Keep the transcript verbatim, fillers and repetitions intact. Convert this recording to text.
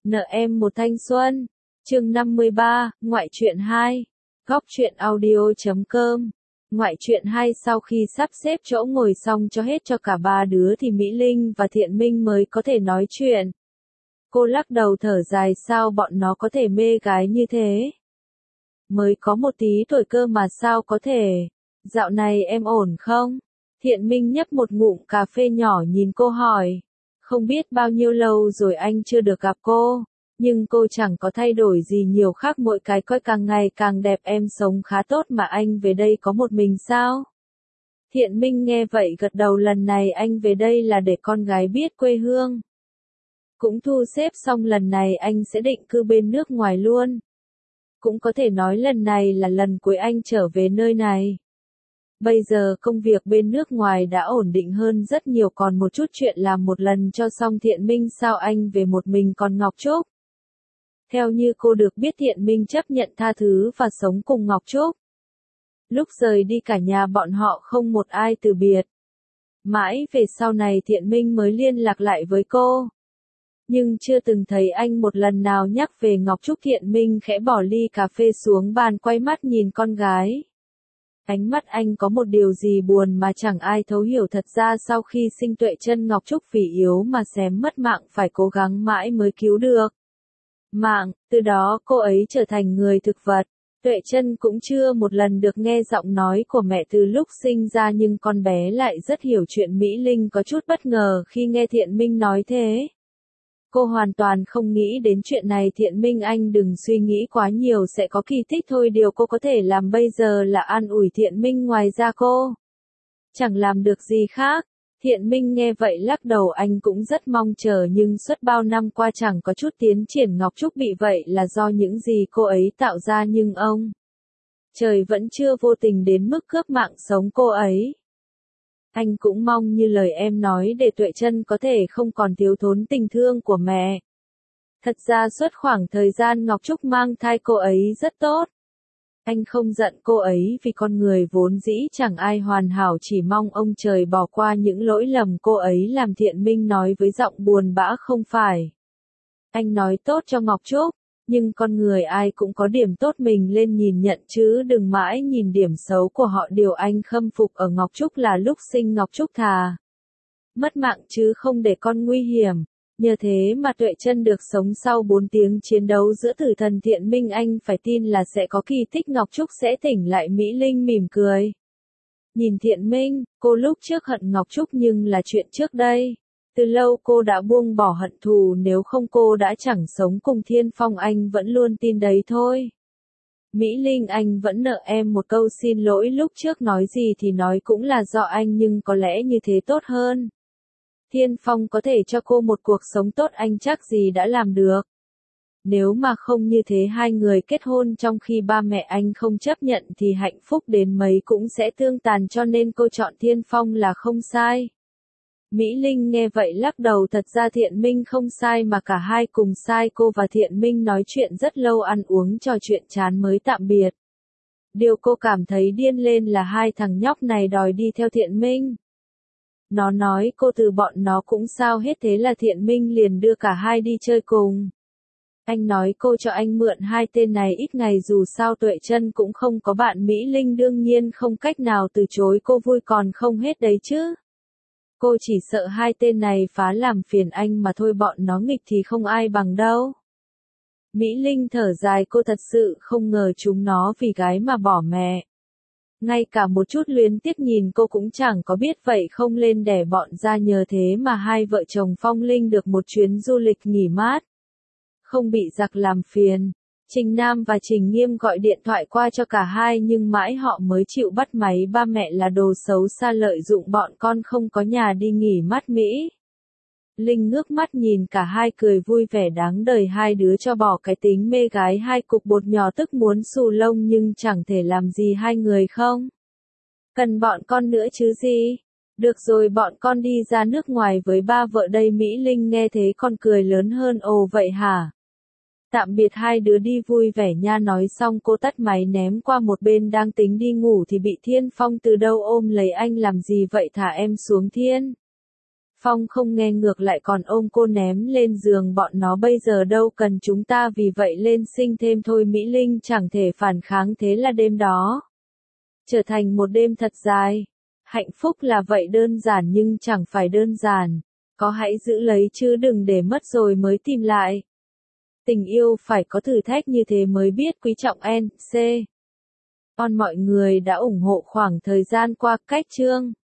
Nợ em một thanh xuân. Chương năm mươi ba, ngoại truyện hai. Góc truyện audio chấm com. Ngoại truyện hai. Sau khi sắp xếp chỗ ngồi xong cho hết cho cả ba đứa thì Mỹ Linh và Thiện Minh mới có thể nói chuyện. Cô lắc đầu thở dài, sao bọn nó có thể mê gái như thế? Mới có một tí tuổi cơ mà sao có thể? Dạo này em ổn không? Thiện Minh nhấp một ngụm cà phê nhỏ nhìn cô hỏi. Không biết bao nhiêu lâu rồi anh chưa được gặp cô, nhưng cô chẳng có thay đổi gì nhiều, khác mỗi cái coi càng ngày càng đẹp. Em sống khá tốt mà anh về đây có một mình sao? Thiện Minh nghe vậy gật đầu, lần này anh về đây là để con gái biết quê hương. Cũng thu xếp xong, lần này anh sẽ định cư bên nước ngoài luôn. Cũng có thể nói lần này là lần cuối anh trở về nơi này. Bây giờ công việc bên nước ngoài đã ổn định hơn rất nhiều, còn một chút chuyện làm một lần cho xong. Thiện Minh, sao anh về một mình còn Ngọc Trúc? Theo như cô được biết, Thiện Minh chấp nhận tha thứ và sống cùng Ngọc Trúc. Lúc rời đi cả nhà bọn họ không một ai từ biệt. Mãi về sau này Thiện Minh mới liên lạc lại với cô. Nhưng chưa từng thấy anh một lần nào nhắc về Ngọc Trúc. Thiện Minh khẽ bỏ ly cà phê xuống bàn, quay mắt nhìn con gái. Ánh mắt anh có một điều gì buồn mà chẳng ai thấu hiểu. Thật ra sau khi sinh Tuệ Chân, Ngọc Trúc vì yếu mà xém mất mạng, phải cố gắng mãi mới cứu được mạng, từ đó cô ấy trở thành người thực vật. Tuệ Chân cũng chưa một lần được nghe giọng nói của mẹ từ lúc sinh ra, nhưng con bé lại rất hiểu chuyện. Mỹ Linh có chút bất ngờ khi nghe Thiện Minh nói thế. Cô hoàn toàn không nghĩ đến chuyện này. Thiện Minh, anh đừng suy nghĩ quá nhiều, sẽ có kỳ tích thôi. Điều cô có thể làm bây giờ là an ủi Thiện Minh, ngoài ra cô chẳng làm được gì khác. Thiện Minh nghe vậy lắc đầu, anh cũng rất mong chờ, nhưng suốt bao năm qua chẳng có chút tiến triển. Ngọc Trúc bị vậy là do những gì cô ấy tạo ra, nhưng ông trời vẫn chưa vô tình đến mức cướp mạng sống cô ấy. Anh cũng mong như lời em nói, để Tuệ Chân có thể không còn thiếu thốn tình thương của mẹ. Thật ra suốt khoảng thời gian Ngọc Trúc mang thai, cô ấy rất tốt. Anh không giận cô ấy vì con người vốn dĩ chẳng ai hoàn hảo, chỉ mong ông trời bỏ qua những lỗi lầm cô ấy làm. Thiện Minh nói với giọng buồn bã, không phải anh nói tốt cho Ngọc Trúc, nhưng con người ai cũng có điểm tốt, mình lên nhìn nhận chứ đừng mãi nhìn điểm xấu của họ. Điều anh khâm phục ở Ngọc Trúc là lúc sinh Ngọc Trúc thà mất mạng chứ không để con nguy hiểm. Nhờ thế mà Tuệ Chân được sống sau bốn tiếng chiến đấu giữa tử thần. Thiện Minh, anh phải tin là sẽ có kỳ tích, Ngọc Trúc sẽ tỉnh lại. Mỹ Linh mỉm cười nhìn Thiện Minh, cô lúc trước hận Ngọc Trúc nhưng là chuyện trước đây. Từ lâu cô đã buông bỏ hận thù, nếu không cô đã chẳng sống cùng Thiên Phong. Anh vẫn luôn tin đấy thôi. Mỹ Linh, anh vẫn nợ em một câu xin lỗi, lúc trước nói gì thì nói, cũng là do anh, nhưng có lẽ như thế tốt hơn. Thiên Phong có thể cho cô một cuộc sống tốt, anh chắc gì đã làm được. Nếu mà không như thế, hai người kết hôn trong khi ba mẹ anh không chấp nhận thì hạnh phúc đến mấy cũng sẽ tương tàn, cho nên cô chọn Thiên Phong là không sai. Mỹ Linh nghe vậy lắc đầu, thật ra Thiện Minh không sai mà cả hai cùng sai. Cô và Thiện Minh nói chuyện rất lâu, ăn uống trò chuyện chán mới tạm biệt. Điều cô cảm thấy điên lên là hai thằng nhóc này đòi đi theo Thiện Minh. Nó nói cô từ bọn nó cũng sao hết, thế là Thiện Minh liền đưa cả hai đi chơi cùng. Anh nói cô cho anh mượn hai tên này ít ngày, dù sao Tuệ Chân cũng không có bạn. Mỹ Linh đương nhiên không cách nào từ chối, cô vui còn không hết đấy chứ. Cô chỉ sợ hai tên này phá làm phiền anh mà thôi, bọn nó nghịch thì không ai bằng đâu. Mỹ Linh thở dài, cô thật sự không ngờ chúng nó vì gái mà bỏ mẹ. Ngay cả một chút luyến tiếc nhìn cô cũng chẳng có, biết vậy không lên đẻ bọn ra. Nhờ thế mà hai vợ chồng Phong Linh được một chuyến du lịch nghỉ mát, không bị giặc làm phiền. Trình Nam và Trình Nghiêm gọi điện thoại qua cho cả hai, nhưng mãi họ mới chịu bắt máy. Ba mẹ là đồ xấu xa, lợi dụng bọn con không có nhà đi nghỉ mát Mỹ. Linh ngước mắt nhìn cả hai cười vui vẻ, đáng đời hai đứa cho bỏ cái tính mê gái. Hai cục bột nhỏ tức muốn xù lông, nhưng chẳng thể làm gì hai người không cần bọn con nữa chứ gì. Được rồi, bọn con đi ra nước ngoài với ba vợ đây. Mỹ Linh nghe thế con cười lớn hơn, ồ vậy hả? Tạm biệt hai đứa đi vui vẻ nha. Nói xong cô tắt máy ném qua một bên, đang tính đi ngủ thì bị Thiên Phong từ đâu ôm lấy, anh làm gì vậy, thả em xuống. Thiên Phong không nghe ngược lại còn ôm cô ném lên giường, bọn nó bây giờ đâu cần chúng ta vì vậy lên sinh thêm thôi. Mỹ Linh chẳng thể phản kháng, thế là đêm đó trở thành một đêm thật dài. Hạnh phúc là vậy, đơn giản nhưng chẳng phải đơn giản. Có hãy giữ lấy chứ đừng để mất rồi mới tìm lại. Tình yêu phải có thử thách, như thế mới biết quý trọng. N C On mọi người đã ủng hộ khoảng thời gian qua. Cách chương